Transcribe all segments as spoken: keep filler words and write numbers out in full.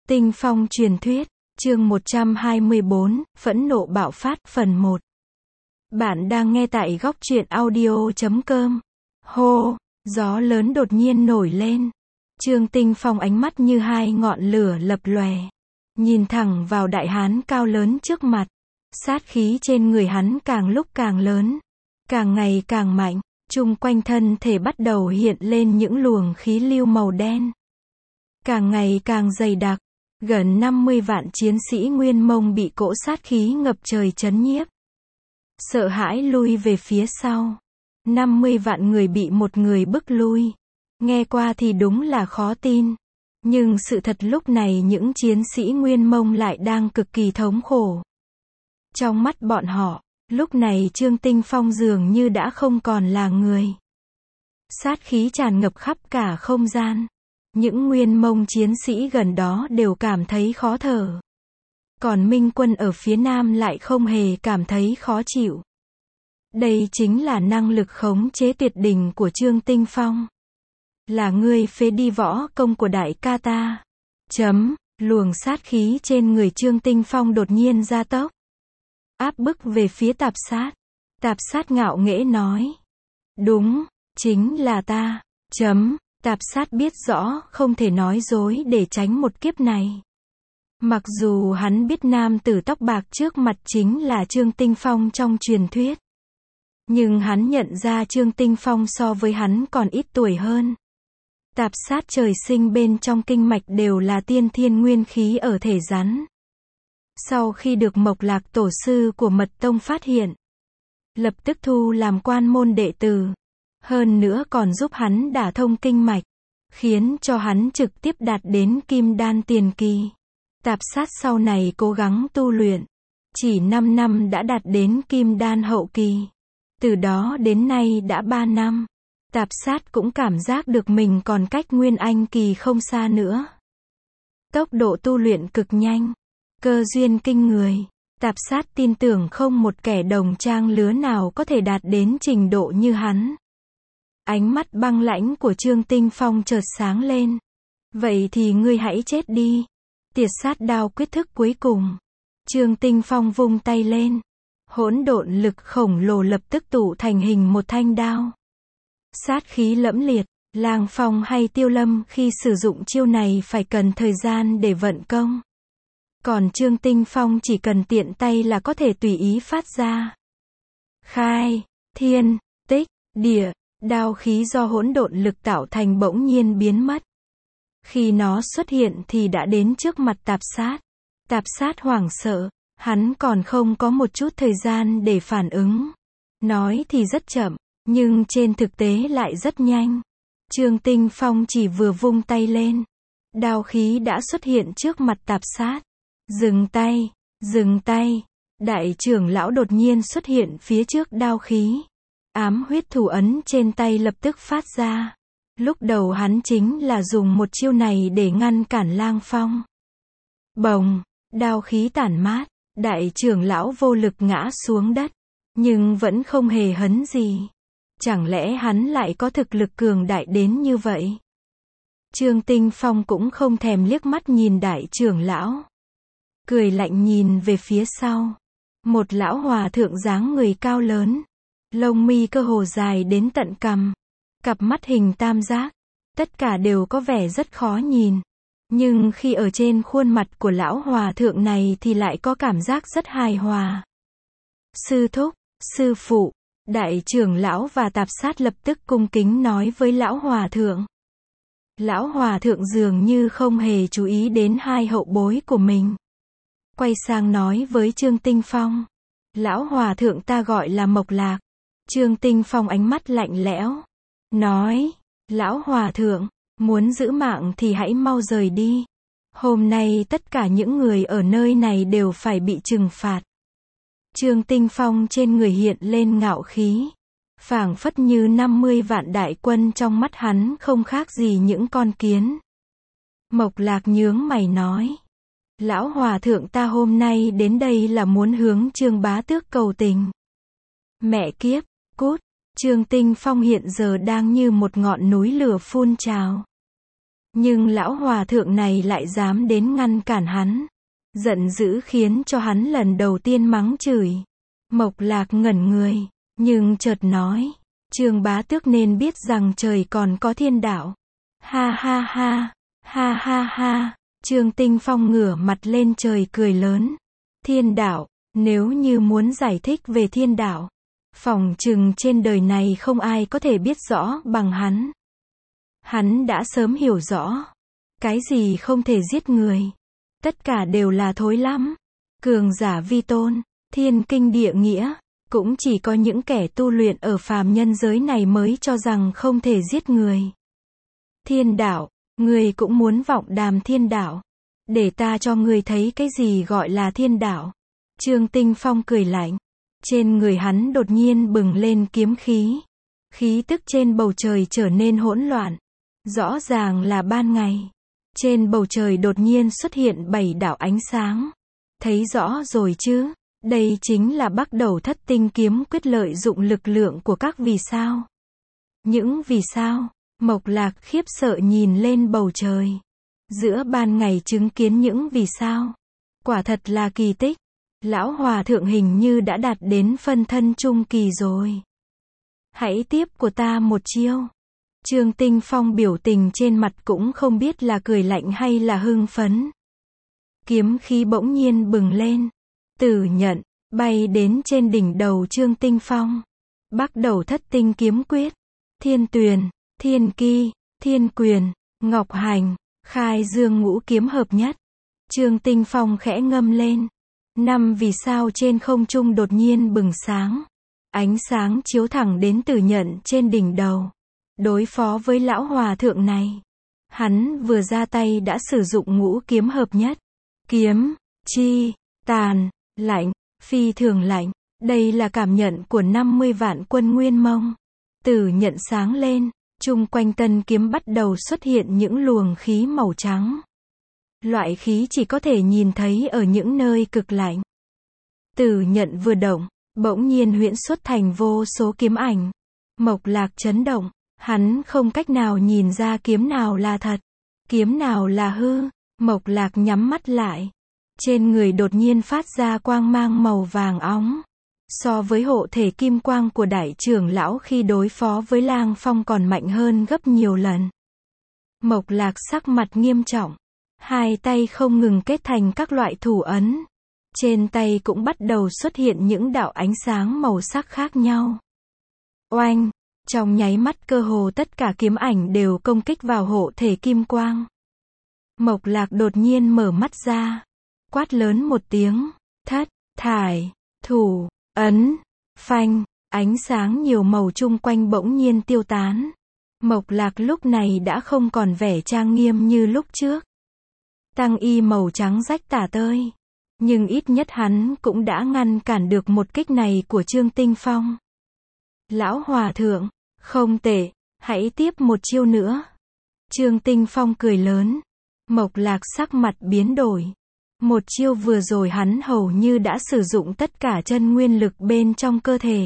Tinh Phong truyền thuyết, chương một trăm hai mươi bốn, Phẫn nộ bạo phát, phần một. Bạn đang nghe tại góc truyện audio chấm com. Hô, gió lớn đột nhiên nổi lên. Trương Tinh Phong ánh mắt như hai ngọn lửa lập lòe. Nhìn thẳng vào đại hán cao lớn trước mặt. Sát khí trên người hắn càng lúc càng lớn. Càng ngày càng mạnh. Chung quanh thân thể bắt đầu hiện lên những luồng khí lưu màu đen. Càng ngày càng dày đặc. Gần năm mươi vạn chiến sĩ Nguyên Mông bị cỗ sát khí ngập trời chấn nhiếp. Sợ hãi lui về phía sau. năm mươi vạn người bị một người bức lui. Nghe qua thì đúng là khó tin. Nhưng sự thật lúc này những chiến sĩ Nguyên Mông lại đang cực kỳ thống khổ. Trong mắt bọn họ, lúc này Trương Tinh Phong dường như đã không còn là người. Sát khí tràn ngập khắp cả không gian. Những Nguyên Mông chiến sĩ gần đó đều cảm thấy khó thở. Còn Minh quân ở phía nam lại không hề cảm thấy khó chịu. Đây chính là năng lực khống chế tuyệt đỉnh của Trương Tinh Phong. Là ngươi phế đi võ công của đại ca ta. Chấm, luồng sát khí trên người Trương Tinh Phong đột nhiên gia tốc. Áp bức về phía Tạp Sát. Tạp Sát ngạo nghễ nói. Đúng, chính là ta. Chấm. Tạp Sát biết rõ không thể nói dối để tránh một kiếp này. Mặc dù hắn biết nam tử tóc bạc trước mặt chính là Trương Tinh Phong trong truyền thuyết. Nhưng hắn nhận ra Trương Tinh Phong so với hắn còn ít tuổi hơn. Tạp Sát trời sinh bên trong kinh mạch đều là tiên thiên nguyên khí ở thể rắn. Sau khi được Mộc Lạc tổ sư của Mật Tông phát hiện, lập tức thu làm quan môn đệ tử. Hơn nữa còn giúp hắn đả thông kinh mạch, khiến cho hắn trực tiếp đạt đến kim đan tiền kỳ. Tạp Sát sau này cố gắng tu luyện, chỉ năm năm đã đạt đến kim đan hậu kỳ. Từ đó đến nay đã ba năm. Tạp Sát cũng cảm giác được mình còn cách Nguyên Anh kỳ không xa nữa. Tốc độ tu luyện cực nhanh, cơ duyên kinh người. Tạp Sát tin tưởng không một kẻ đồng trang lứa nào có thể đạt đến trình độ như hắn. Ánh mắt băng lãnh của Trương Tinh Phong chợt sáng lên. Vậy thì ngươi hãy chết đi. Tiệt sát đao quyết thức cuối cùng. Trương Tinh Phong vung tay lên. Hỗn độn lực khổng lồ lập tức tụ thành hình một thanh đao. Sát khí lẫm liệt. Lang Phong hay Tiêu Lâm khi sử dụng chiêu này phải cần thời gian để vận công. Còn Trương Tinh Phong chỉ cần tiện tay là có thể tùy ý phát ra. Khai, thiên, tích, địa. Đao khí do hỗn độn lực tạo thành bỗng nhiên biến mất. Khi nó xuất hiện thì đã đến trước mặt Tạp Sát. Tạp Sát hoảng sợ, hắn còn không có một chút thời gian để phản ứng. Nói thì rất chậm, nhưng trên thực tế lại rất nhanh. Trương Tinh Phong chỉ vừa vung tay lên, đao khí đã xuất hiện trước mặt Tạp Sát. Dừng tay, dừng tay. Đại trưởng lão đột nhiên xuất hiện phía trước đao khí. Ám huyết thủ ấn trên tay lập tức phát ra. Lúc đầu hắn chính là dùng một chiêu này để ngăn cản Lang Phong. Bồng, đao khí tản mát, đại trưởng lão vô lực ngã xuống đất, nhưng vẫn không hề hấn gì. Chẳng lẽ hắn lại có thực lực cường đại đến như vậy? Trương Tinh Phong cũng không thèm liếc mắt nhìn đại trưởng lão. Cười lạnh nhìn về phía sau. Một lão hòa thượng dáng người cao lớn. Lông mi cơ hồ dài đến tận cằm. Cặp mắt hình tam giác. Tất cả đều có vẻ rất khó nhìn. Nhưng khi ở trên khuôn mặt của lão hòa thượng này thì lại có cảm giác rất hài hòa. Sư thúc, sư phụ, đại trưởng lão và Tạp Sát lập tức cung kính nói với lão hòa thượng. Lão hòa thượng dường như không hề chú ý đến hai hậu bối của mình. Quay sang nói với Trương Tinh Phong. Lão hòa thượng ta gọi là Mộc Lạc. Trương Tinh Phong ánh mắt lạnh lẽo. Nói, lão hòa thượng, muốn giữ mạng thì hãy mau rời đi. Hôm nay tất cả những người ở nơi này đều phải bị trừng phạt. Trương Tinh Phong trên người hiện lên ngạo khí. Phảng phất như năm mươi vạn đại quân trong mắt hắn không khác gì những con kiến. Mộc Lạc nhướng mày nói. Lão hòa thượng ta hôm nay đến đây là muốn hướng Trương bá tước cầu tình. Mẹ kiếp, cút. Trương Tinh Phong hiện giờ đang như một ngọn núi lửa phun trào. Nhưng lão hòa thượng này lại dám đến ngăn cản hắn. Giận dữ khiến cho hắn lần đầu tiên mắng chửi. Mộc Lạc ngẩn người, nhưng chợt nói, Trương bá tước nên biết rằng trời còn có thiên đạo. Ha ha ha, ha ha ha, Trương Tinh Phong ngửa mặt lên trời cười lớn. Thiên đạo, nếu như muốn giải thích về thiên đạo, phỏng chừng trên đời này không ai có thể biết rõ bằng hắn. Hắn đã sớm hiểu rõ, cái gì không thể giết người, tất cả đều là thối lắm. Cường giả vi tôn, thiên kinh địa nghĩa, cũng chỉ có những kẻ tu luyện ở phàm nhân giới này mới cho rằng không thể giết người. Thiên đạo, người cũng muốn vọng đàm thiên đạo. Để ta cho người thấy cái gì gọi là thiên đạo. Trương Tinh Phong cười lạnh. Trên người hắn đột nhiên bừng lên kiếm khí. Khí tức trên bầu trời trở nên hỗn loạn. Rõ ràng là ban ngày. Trên bầu trời đột nhiên xuất hiện bảy đạo ánh sáng. Thấy rõ rồi chứ? Đây chính là bắt đầu thất tinh kiếm quyết lợi dụng lực lượng của các vì sao. Những vì sao? Mộc Lạc khiếp sợ nhìn lên bầu trời. Giữa ban ngày chứng kiến những vì sao. Quả thật là kỳ tích. Lão hòa thượng hình như đã đạt đến phân thân trung kỳ rồi. Hãy tiếp của ta một chiêu. Trương Tinh Phong biểu tình trên mặt cũng không biết là cười lạnh hay là hưng phấn. Kiếm khí bỗng nhiên bừng lên. Tử nhận, bay đến trên đỉnh đầu Trương Tinh Phong. Bắt đầu thất tinh kiếm quyết. Thiên tuyền, thiên ki, thiên quyền, ngọc hành, khai dương ngũ kiếm hợp nhất. Trương Tinh Phong khẽ ngâm lên. Năm vì sao trên không trung đột nhiên bừng sáng. Ánh sáng chiếu thẳng đến tử nhận trên đỉnh đầu. Đối phó với lão hòa thượng này, hắn vừa ra tay đã sử dụng ngũ kiếm hợp nhất. Kiếm, chi, tàn, lạnh, phi thường lạnh. Đây là cảm nhận của năm mươi vạn quân Nguyên Mông. Tử nhận sáng lên, chung quanh tân kiếm bắt đầu xuất hiện những luồng khí màu trắng. Loại khí chỉ có thể nhìn thấy ở những nơi cực lạnh. Tử nhận vừa động, bỗng nhiên huyễn xuất thành vô số kiếm ảnh. Mộc Lạc chấn động, hắn không cách nào nhìn ra kiếm nào là thật, kiếm nào là hư. Mộc Lạc nhắm mắt lại. Trên người đột nhiên phát ra quang mang màu vàng óng. So với hộ thể kim quang của đại trưởng lão khi đối phó với Lang Phong còn mạnh hơn gấp nhiều lần. Mộc Lạc sắc mặt nghiêm trọng. Hai tay không ngừng kết thành các loại thủ ấn. Trên tay cũng bắt đầu xuất hiện những đạo ánh sáng màu sắc khác nhau. Oanh! Trong nháy mắt cơ hồ tất cả kiếm ảnh đều công kích vào hộ thể kim quang. Mộc Lạc đột nhiên mở mắt ra. Quát lớn một tiếng. Thất, thải, thủ, ấn, phanh. Ánh sáng nhiều màu chung quanh bỗng nhiên tiêu tán. Mộc Lạc lúc này đã không còn vẻ trang nghiêm như lúc trước. Tăng y màu trắng rách tả tơi. Nhưng ít nhất hắn cũng đã ngăn cản được một kích này của Trương Tinh Phong. Lão hòa thượng, không tệ, hãy tiếp một chiêu nữa. Trương Tinh Phong cười lớn. Mộc Lạc sắc mặt biến đổi. Một chiêu vừa rồi hắn hầu như đã sử dụng tất cả chân nguyên lực bên trong cơ thể.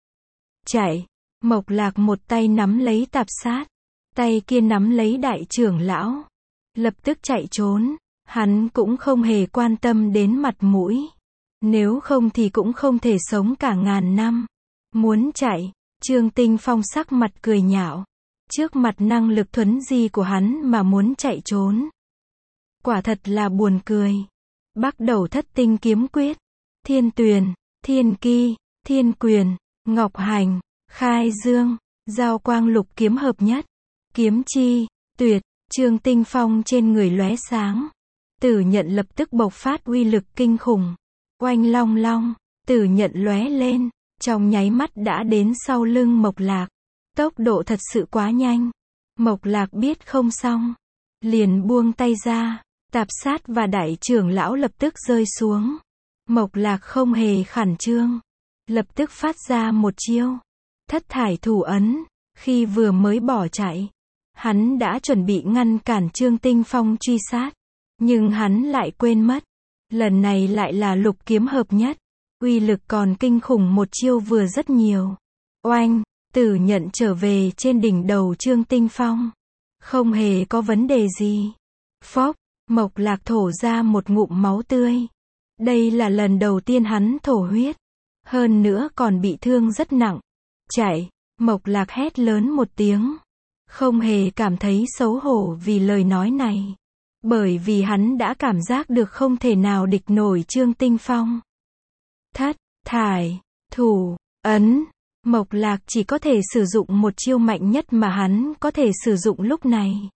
Chạy. Mộc Lạc một tay nắm lấy tạp sát. Tay kia nắm lấy đại trưởng lão. Lập tức chạy trốn. Hắn cũng không hề quan tâm đến mặt mũi. Nếu không thì cũng không thể sống cả ngàn năm. Muốn chạy. Trương Tinh Phong sắc mặt cười nhạo. Trước mặt năng lực thuấn di của hắn mà muốn chạy trốn. Quả thật là buồn cười. Bắt đầu thất tinh kiếm quyết. Thiên tuyền, thiên ki, thiên quyền, ngọc hành, khai dương, giao quang lục kiếm hợp nhất. Kiếm chi, tuyệt. Trương Tinh Phong trên người lóe sáng. Tử nhận lập tức bộc phát uy lực kinh khủng. Oanh long long. Tử nhận lóe lên. Trong nháy mắt đã đến sau lưng Mộc Lạc. Tốc độ thật sự quá nhanh. Mộc Lạc biết không xong. Liền buông tay ra. Tạp sát và đại trưởng lão lập tức rơi xuống. Mộc Lạc không hề khẩn trương. Lập tức phát ra một chiêu. Thất thải thủ ấn. Khi vừa mới bỏ chạy. Hắn đã chuẩn bị ngăn cản Trương Tinh Phong truy sát. Nhưng hắn lại quên mất. Lần này lại là lục kiếm hợp nhất. Uy lực còn kinh khủng một chiêu vừa rất nhiều. Oanh! Tử nhận trở về trên đỉnh đầu Trương Tinh Phong. Không hề có vấn đề gì. Phốc, Mộc Lạc thổ ra một ngụm máu tươi. Đây là lần đầu tiên hắn thổ huyết. Hơn nữa còn bị thương rất nặng. Chạy, Mộc Lạc hét lớn một tiếng. Không hề cảm thấy xấu hổ vì lời nói này. Bởi vì hắn đã cảm giác được không thể nào địch nổi Trương Tinh Phong. Thất, thải, thủ, ấn. Mộc Lạc chỉ có thể sử dụng một chiêu mạnh nhất mà hắn có thể sử dụng lúc này.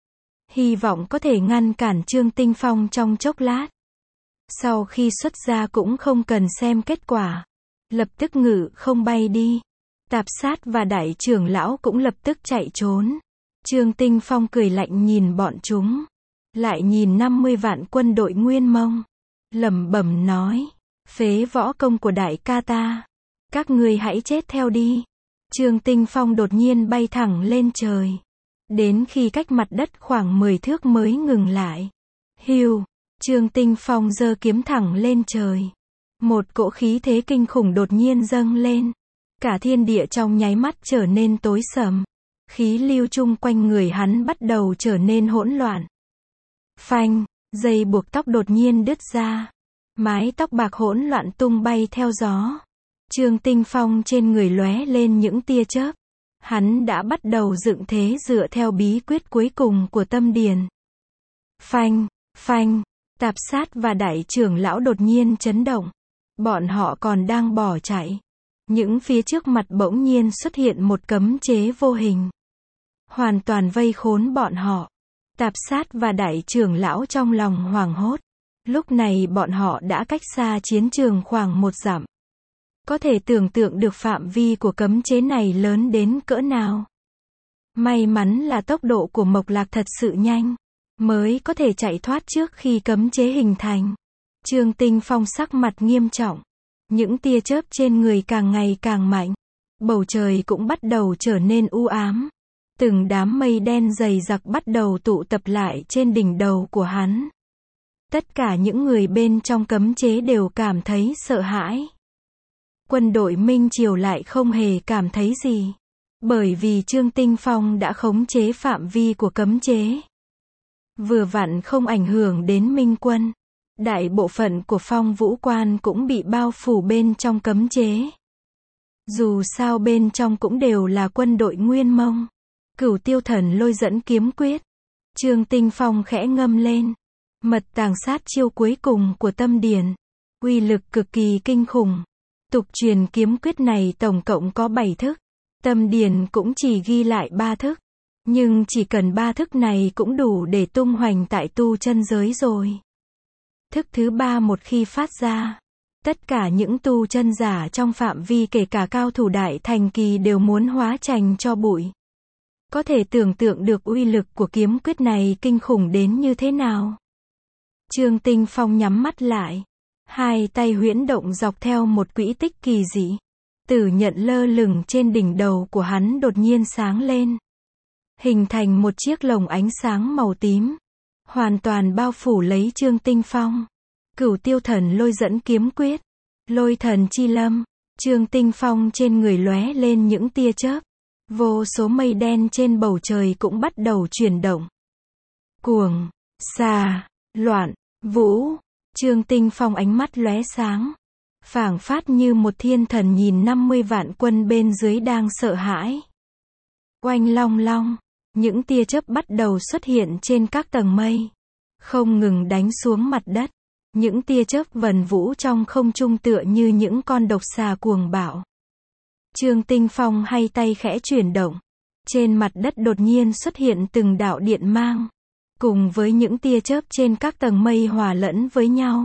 Hy vọng có thể ngăn cản Trương Tinh Phong trong chốc lát. Sau khi xuất ra cũng không cần xem kết quả. Lập tức ngự không bay đi. Tạp sát và đại trưởng lão cũng lập tức chạy trốn. Trương Tinh Phong cười lạnh nhìn bọn chúng. Lại nhìn năm mươi vạn quân đội Nguyên Mông. Lẩm bẩm nói. Phế võ công của đại ca ta. Các ngươi hãy chết theo đi. Trương Tinh Phong đột nhiên bay thẳng lên trời. Đến khi cách mặt đất khoảng mười thước mới ngừng lại. Hiu, Trương Tinh Phong giơ kiếm thẳng lên trời. Một cỗ khí thế kinh khủng đột nhiên dâng lên. Cả thiên địa trong nháy mắt trở nên tối sầm. Khí lưu chung quanh người hắn bắt đầu trở nên hỗn loạn. Phanh, dây buộc tóc đột nhiên đứt ra. Mái tóc bạc hỗn loạn tung bay theo gió. Trương Tinh Phong trên người lóe lên những tia chớp. Hắn đã bắt đầu dựng thế dựa theo bí quyết cuối cùng của tâm điền. Phanh, phanh, tạp sát và đại trưởng lão đột nhiên chấn động. Bọn họ còn đang bỏ chạy. Những phía trước mặt bỗng nhiên xuất hiện một cấm chế vô hình. Hoàn toàn vây khốn bọn họ. Tạp sát và đại trưởng lão trong lòng hoảng hốt. Lúc này bọn họ đã cách xa chiến trường khoảng một dặm. Có thể tưởng tượng được phạm vi của cấm chế này lớn đến cỡ nào. May mắn là tốc độ của Mộc Lạc thật sự nhanh. Mới có thể chạy thoát trước khi cấm chế hình thành. Trương Tinh Phong sắc mặt nghiêm trọng. Những tia chớp trên người càng ngày càng mạnh. Bầu trời cũng bắt đầu trở nên u ám. Từng đám mây đen dày đặc bắt đầu tụ tập lại trên đỉnh đầu của hắn. Tất cả những người bên trong cấm chế đều cảm thấy sợ hãi. Quân đội Minh Triều lại không hề cảm thấy gì. Bởi vì Trương Tinh Phong đã khống chế phạm vi của cấm chế. Vừa vặn không ảnh hưởng đến Minh quân. Đại bộ phận của Phong Vũ Quan cũng bị bao phủ bên trong cấm chế. Dù sao bên trong cũng đều là quân đội Nguyên Mông. Cửu Tiêu Thần Lôi dẫn kiếm quyết. Trương Tinh Phong khẽ ngâm lên. Mật tàng sát chiêu cuối cùng của tâm điền. Uy lực cực kỳ kinh khủng. Tục truyền kiếm quyết này tổng cộng có bảy thức. Tâm điền cũng chỉ ghi lại ba thức. Nhưng chỉ cần ba thức này cũng đủ để tung hoành tại tu chân giới rồi. Thức thứ ba một khi phát ra. Tất cả những tu chân giả trong phạm vi kể cả cao thủ đại thành kỳ đều muốn hóa thành cho bụi. Có thể tưởng tượng được uy lực của kiếm quyết này kinh khủng đến như thế nào. Trương Tinh Phong nhắm mắt lại. Hai tay huyễn động dọc theo một quỹ tích kỳ dị. Tử nhận lơ lửng trên đỉnh đầu của hắn đột nhiên sáng lên. Hình thành một chiếc lồng ánh sáng màu tím. Hoàn toàn bao phủ lấy Trương Tinh Phong. Cửu Tiêu Thần Lôi dẫn kiếm quyết. Lôi thần chi lâm. Trương Tinh Phong trên người lóe lên những tia chớp. Vô số mây đen trên bầu trời cũng bắt đầu chuyển động. Cuồng, xà, loạn, vũ. Trương Tinh Phong ánh mắt lóe sáng. Phảng phát như một thiên thần nhìn năm mươi vạn quân bên dưới đang sợ hãi. Oanh long long. Những tia chớp bắt đầu xuất hiện trên các tầng mây. Không ngừng đánh xuống mặt đất. Những tia chớp vần vũ trong không trung tựa như những con độc xà cuồng bạo. Trương Tinh Phong hay tay khẽ chuyển động. Trên mặt đất đột nhiên xuất hiện từng đạo điện mang. Cùng với những tia chớp trên các tầng mây hòa lẫn với nhau.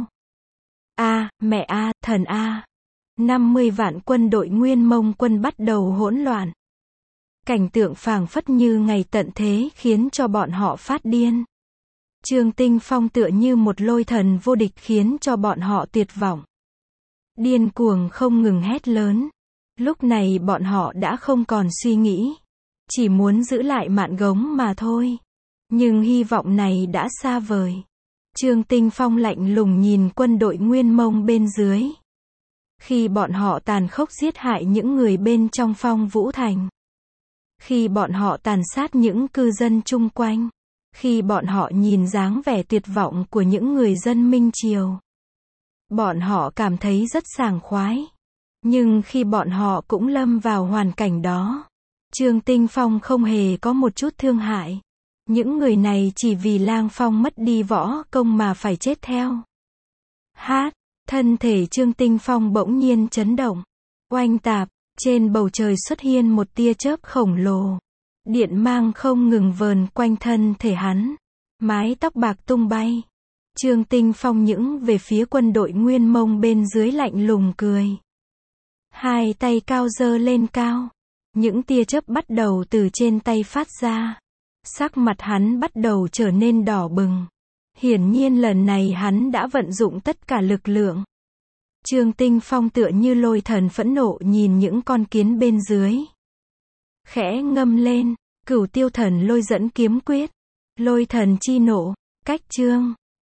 A, mẹ A, thần A. năm mươi vạn quân đội Nguyên Mông quân bắt đầu hỗn loạn. Cảnh tượng phảng phất như ngày tận thế khiến cho bọn họ phát điên. Trương Tinh Phong tựa như một lôi thần vô địch khiến cho bọn họ tuyệt vọng. Điên cuồng không ngừng hét lớn. Lúc này bọn họ đã không còn suy nghĩ. Chỉ muốn giữ lại mạn gống mà thôi. Nhưng hy vọng này đã xa vời. Trương Tinh Phong lạnh lùng nhìn quân đội Nguyên Mông bên dưới. Khi bọn họ tàn khốc giết hại những người bên trong Phong Vũ Thành. Khi bọn họ tàn sát những cư dân chung quanh. Khi bọn họ nhìn dáng vẻ tuyệt vọng của những người dân Minh Triều. Bọn họ cảm thấy rất sảng khoái. Nhưng khi bọn họ cũng lâm vào hoàn cảnh đó, Trương Tinh Phong không hề có một chút thương hại. Những người này chỉ vì Lang Phong mất đi võ công mà phải chết theo. Hát, thân thể Trương Tinh Phong bỗng nhiên chấn động. Oanh tạp, trên bầu trời xuất hiện một tia chớp khổng lồ. Điện mang không ngừng vờn quanh thân thể hắn. Mái tóc bạc tung bay. Trương Tinh Phong những về phía quân đội Nguyên Mông bên dưới lạnh lùng cười. Hai tay cao giơ lên cao. Những tia chớp bắt đầu từ trên tay phát ra. Sắc mặt hắn bắt đầu trở nên đỏ bừng. Hiển nhiên lần này hắn đã vận dụng tất cả lực lượng. Trương Tinh Phong tựa như lôi thần phẫn nộ nhìn những con kiến bên dưới. Khẽ ngâm lên, Cửu Tiêu Thần Lôi dẫn kiếm quyết. Lôi thần chi nộ, cách chương.